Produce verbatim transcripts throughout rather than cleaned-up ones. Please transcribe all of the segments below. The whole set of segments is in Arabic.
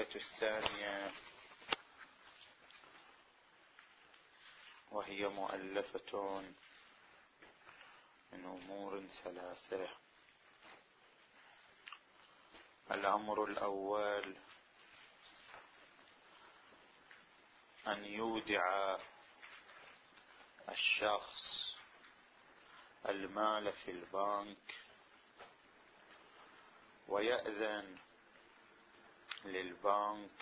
المسألة الثانية، وهي مؤلفة من أمور ثلاثة. الأمر الأول أن يودع الشخص المال في البنك ويأذن للبنك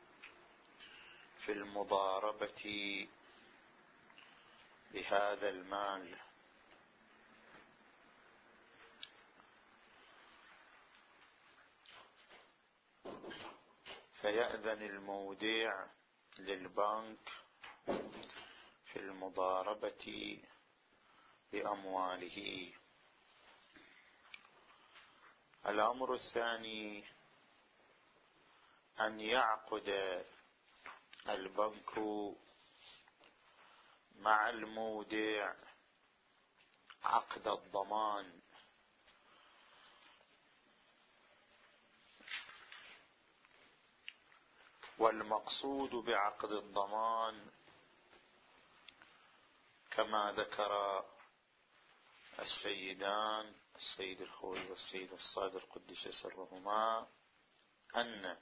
في المضاربة بهذا المال، فيأذن المودع للبنك في المضاربة بأمواله. الأمر الثاني أن يعقد البنك مع المودع عقد الضمان، والمقصود بعقد الضمان كما ذكر السيدان السيد الخوي والسيد الصادر قدس سرهما أن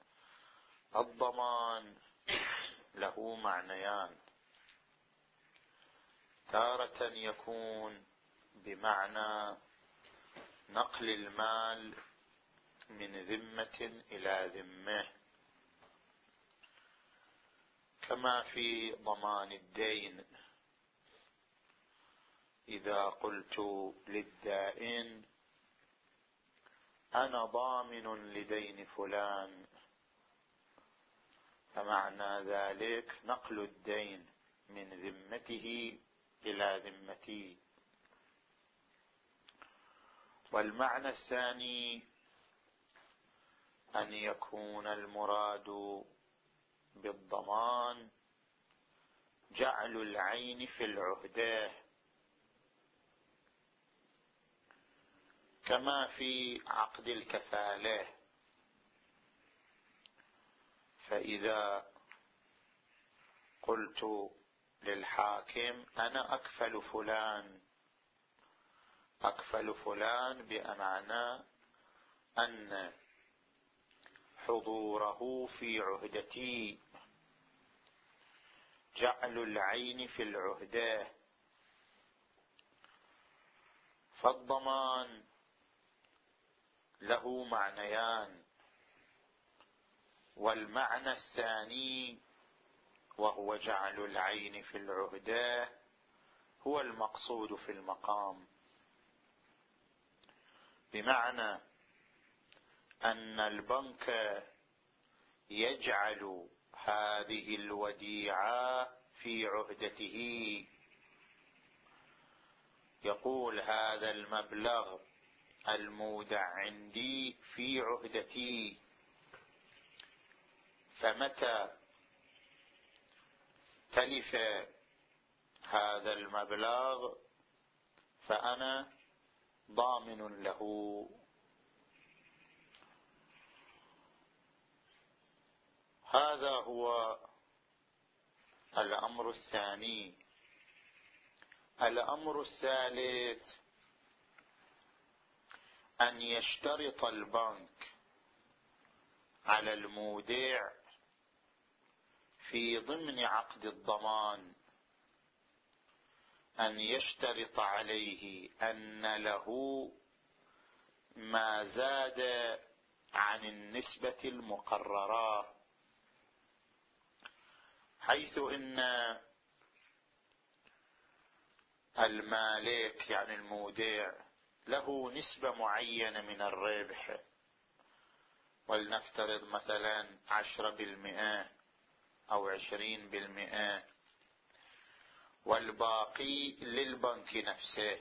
الضمان له معنيان: تارة يكون بمعنى نقل المال من ذمة إلى ذمة، كما في ضمان الدين، إذا قلت للدائن أنا ضامن لدين فلان، فمعنى ذلك نقل الدين من ذمته إلى ذمتي. والمعنى الثاني أن يكون المراد بالضمان جعل العين في العهدة، كما في عقد الكفالة، فإذا قلت للحاكم أنا أكفل فلان، أكفل فلان بمعنى أن حضوره في عهدتي، جعل العين في العهدة. فالضمان له معنيان، والمعنى الثاني وهو جعل العين في العهدة هو المقصود في المقام، بمعنى أن البنك يجعل هذه الوديعة في عهدته، يقول هذا المبلغ المودع عندي في عهدتي، فمتى تلف هذا المبلغ فأنا ضامن له. هذا هو الأمر الثاني. الأمر الثالث أن يشترط البنك على المودع في ضمن عقد الضمان، أن يشترط عليه أن له ما زاد عن النسبة المقررة، حيث إن المالك يعني المودع له نسبة معينة من الربح، ولنفترض مثلا عشرة بالمئة أو عشرين بالمئة، والباقي للبنك نفسه.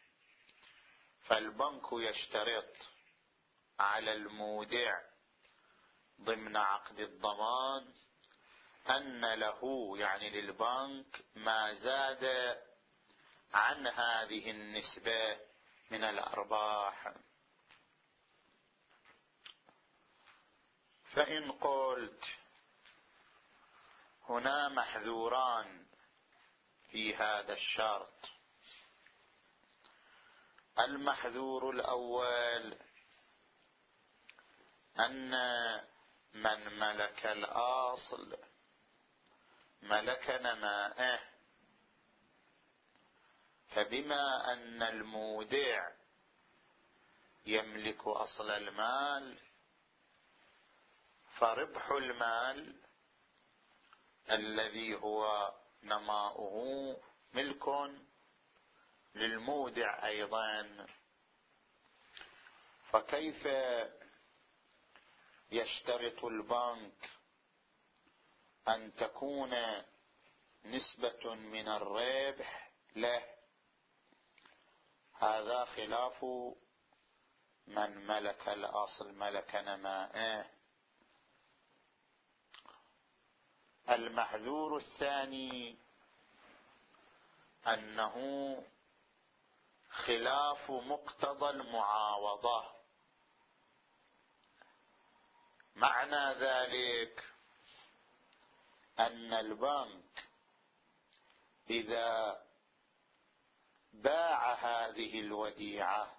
فالبنك يشترط على المودع ضمن عقد الضمان أن له يعني للبنك ما زاد عن هذه النسبة من الأرباح. فإن قلت هنا محذوران في هذا الشرط: المحذور الأول أن من ملك الأصل ملك نمائه، فبما أن المودع يملك أصل المال فربح المال الذي هو نماؤه ملك للمودع أيضا. فكيف يشترط البنك أن تكون نسبة من الربح له؟ هذا خلاف من ملك الأصل ملك نمائه. المحذور الثاني أنه خلاف مقتضى المعاوضة. معنى ذلك أن البنك إذا باع هذه الوديعة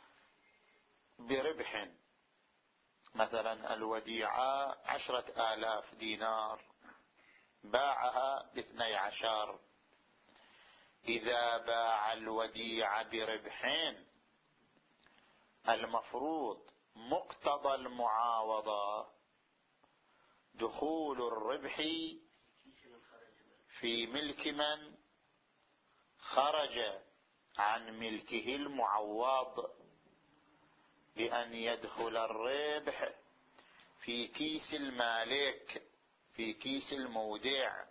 بربح، مثلا الوديعة عشرة آلاف دينار باعها باثني عشر، إذا باع الوديعة بربحين المفروض مقتضى المعاوضة دخول الربح في ملك من خرج عن ملكه المعوض، بأن يدخل الربح في كيس المالك في كيس المودع.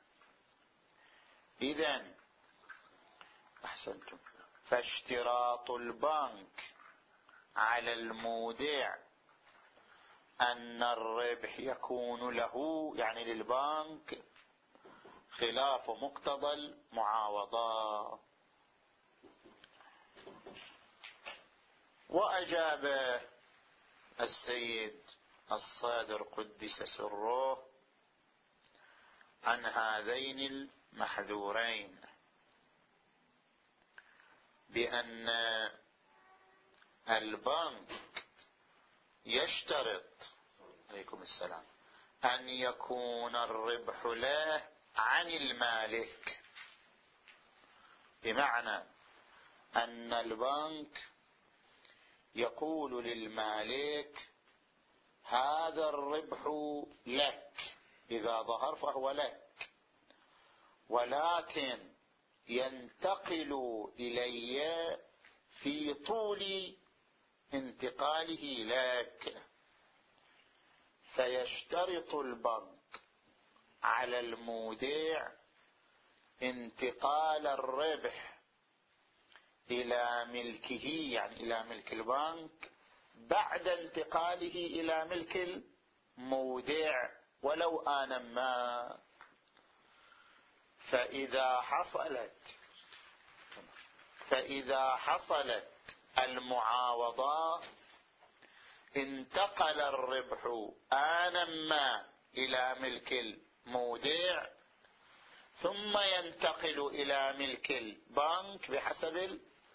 إذن أحسنتم، فاشتراط البنك على المودع أن الربح يكون له، يعني للبنك، خلاف مقتضى المعاوضة. وأجاب السيد الصادر قدس سره عن هذين المحذورين بأن البنك يشترط عليكم السلام أن يكون الربح له عن المالك، بمعنى أن البنك يقول للمالك هذا الربح لك، إذا ظهر فهو لك، ولكن ينتقل إلي في طول انتقاله لك. فيشترط البنك على المودع انتقال الربح إلى ملكه، يعني إلى ملك البنك، بعد انتقاله إلى ملك المودع ولو آنا ما. فإذا حصلت فإذا حصلت المعاوضة انتقل الربح آنا ما إلى ملك المودع، ثم ينتقل إلى ملك البنك بحسب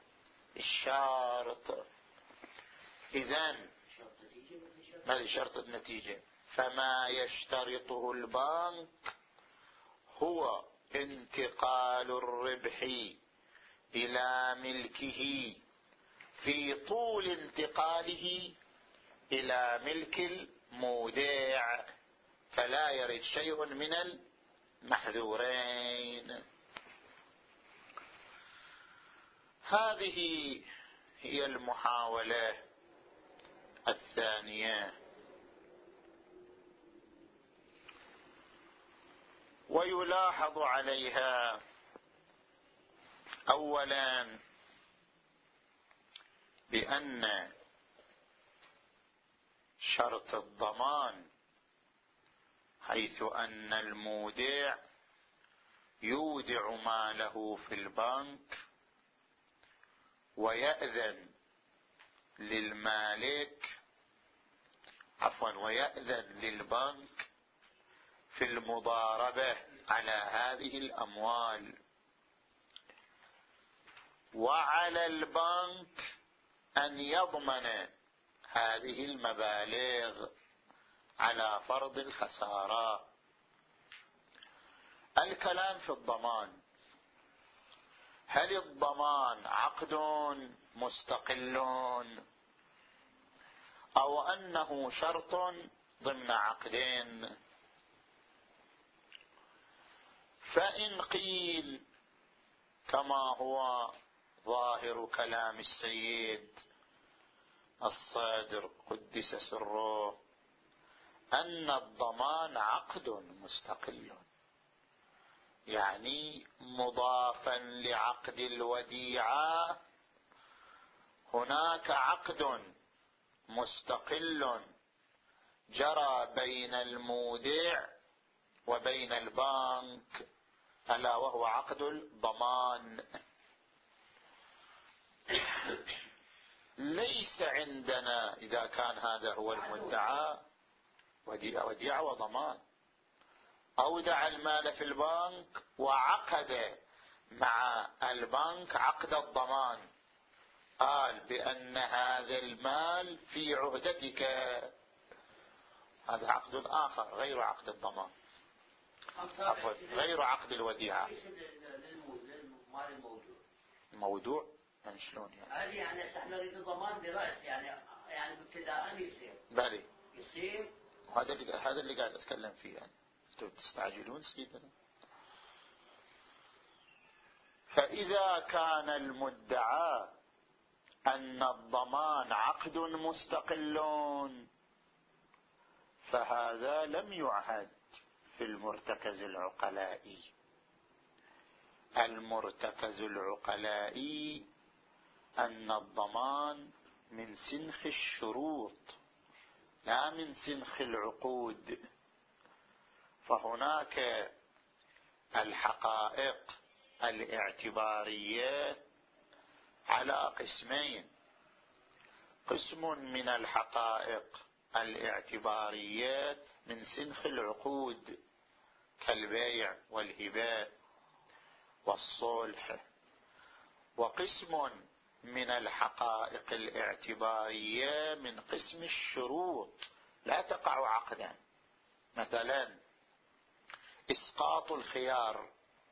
الشرط. إذن ما شرط النتيجة؟ فما يشترطه البنك هو انتقال الربح إلى ملكه في طول انتقاله إلى ملك المودع، فلا يرد شيء من المحذورين. هذه هي المحاولة الثانية. ويلاحظ عليها أولا بأن شرط الضمان، حيث أن المودع يودع ماله في البنك ويأذن للمالك عفوا ويأذن للبنك في المضاربة على هذه الأموال، وعلى البنك أن يضمن هذه المبالغ على فرض الخسارة. الكلام في الضمان، هل الضمان عقد مستقل أو أنه شرط ضمن عقدين؟ فإن قيل كما هو ظاهر كلام السيد الصادر قدس سره أن الضمان عقد مستقل، يعني مضافا لعقد الوديعة هناك عقد مستقل جرى بين المودع وبين البنك، ألا وهو عقد الضمان. ليس عندنا إذا كان هذا هو المدعى وديعة وضمان، أودع المال في البنك وعقد مع البنك عقد الضمان، قال بأن هذا المال في عهدتك، هذا عقد آخر غير عقد الضمان، عفوا غير عقد الوديعة. موضوع يعني شلون يعني؟ هذه يعني احنا نريد الضمان برأس، يعني يعني ابتداء يصير بلي يصير هذا اللي هذا اللي قاعد اتكلم فيه. يعني انتم تستعجلون سيدنا. فإذا كان المدعى أن الضمان عقد مستقل فهذا لم يعهد في المرتكز العقلائي. المرتكز العقلائي أن الضمان من سنخ الشروط لا من سنخ العقود، فهناك الحقائق الاعتبارية على قسمين: قسم من الحقائق الاعتبارية من سنخ العقود كالبيع والهبة والصلح، وقسم من الحقائق الاعتبارية من قسم الشروط لا تقع عقدا. مثلا إسقاط الخيار،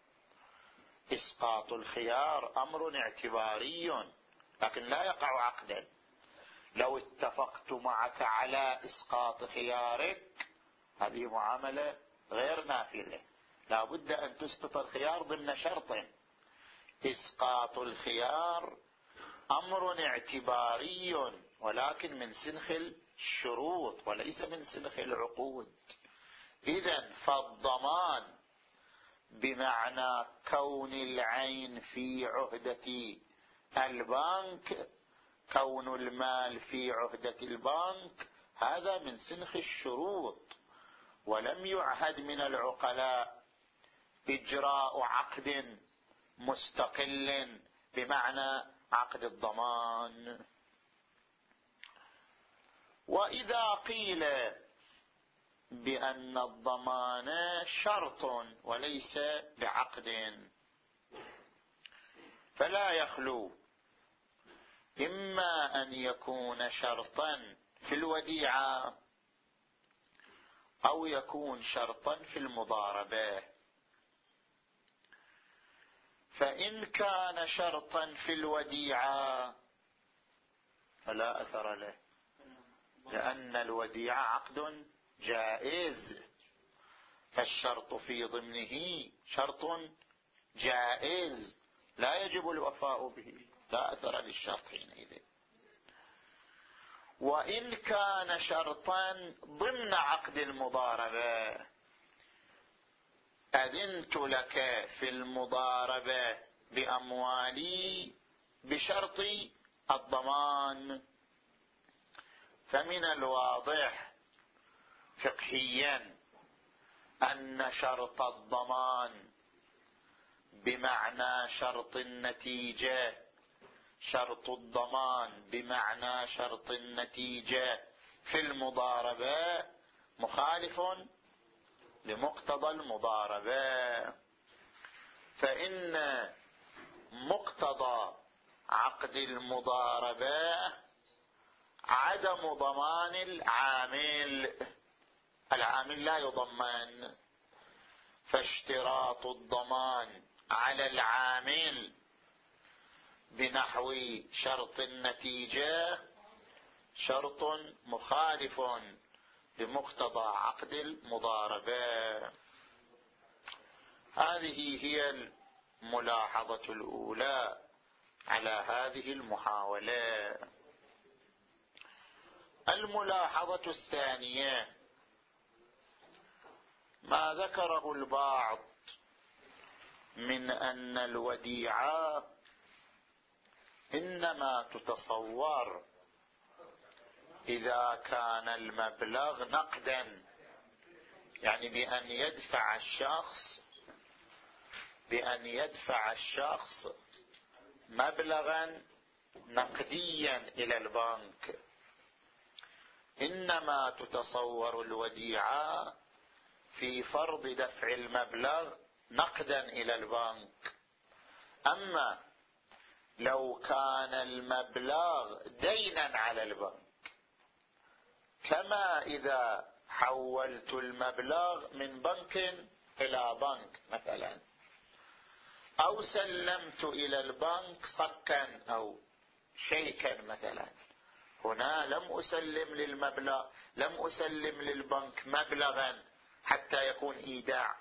إسقاط الخيار أمر اعتباري لكن لا يقع عقدا. لو اتفقت معك على إسقاط خيارك هذه معاملة غير نافذة، لا بد أن تسقط الخيار ضمن شرط. إسقاط الخيار أمر اعتباري ولكن من سنخ الشروط وليس من سنخ العقود. إذن فالضمان بمعنى كون العين في عهدة البنك، كون المال في عهدة البنك، هذا من سنخ الشروط، ولم يعهد من العقلاء إجراء عقد مستقل بمعنى عقد الضمان. وإذا قيل بأن الضمان شرط وليس بعقد فلا يخلو إما أن يكون شرطا في الوديعة أو يكون شرطا في المضاربة. فإن كان شرطا في الوديعة فلا أثر له، لأن الوديعة عقد جائز، فالشرط في ضمنه شرط جائز لا يجب الوفاء به، لا أثر للشرط حينئذ. وإن كان شرطا ضمن عقد المضاربة، أذنت لك في المضاربة بأموالي بشرط الضمان، فمن الواضح فقهيا أن شرط الضمان بمعنى شرط النتيجة، شرط الضمان بمعنى شرط النتيجة في المضاربة مخالف لمقتضى المضاربة، فإن مقتضى عقد المضاربة عدم ضمان العامل، العامل لا يضمن، فاشتراط الضمان على العامل بنحو شرط النتيجة شرط مخالف لمقتضى عقد المضاربة. هذه هي الملاحظة الأولى على هذه المحاولة. الملاحظة الثانية ما ذكره البعض من أن الوديعة إنما تتصور إذا كان المبلغ نقدا، يعني بأن يدفع الشخص بأن يدفع الشخص مبلغا نقديا إلى البنك. إنما تتصور الوديعة في فرض دفع المبلغ نقدا إلى البنك. أما لو كان المبلغ دينا على البنك، كما إذا حولت المبلغ من بنك إلى بنك مثلا، أو سلمت إلى البنك صكا أو شيكا مثلا، هنا لم أسلم للمبلغ لم أسلم للبنك مبلغا حتى يكون إيداع،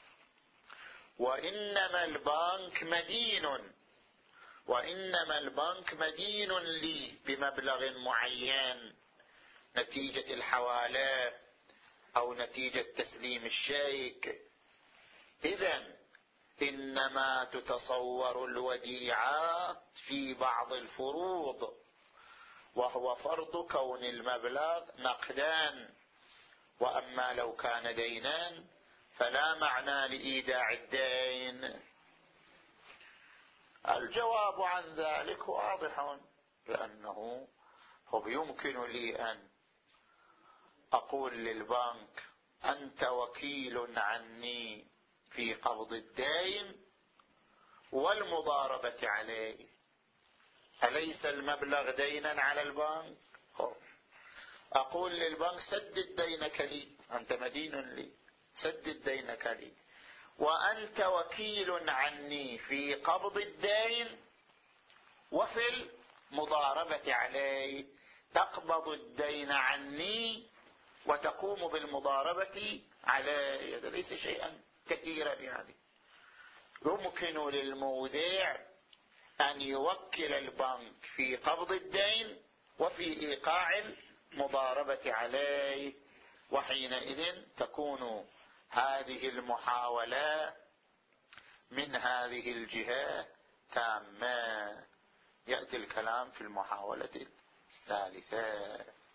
وإنما البنك مدين وإنما البنك مدين لي بمبلغ معين نتيجة الحوالة أو نتيجة تسليم الشيك. إذن إنما تتصور الوديعة في بعض الفروض، وهو فرض كون المبلغ نقدان. وأما لو كان دينا فلا معنى لإيداع الدين. الجواب عن ذلك واضح، لأنه هو يمكن لي أن أقول للبنك أنت وكيل عني في قبض الدين والمضاربة عليه، أليس المبلغ دينا على البنك؟ أقول للبنك سدد دينك لي، أنت مدين لي، سدد دينك لي، وأنت وكيل عني في قبض الدين وفي المضاربة عليه، تقبض الدين عني وتقوم بالمضاربة عليه. هذا ليس شيئا كثيرا، يعني يمكن للمودع أن يوكل البنك في قبض الدين وفي إيقاع المضاربة عليه، وحينئذ تكون هذه المحاولة من هذه الجهة تامة. يأتي الكلام في المحاولة الثالثة.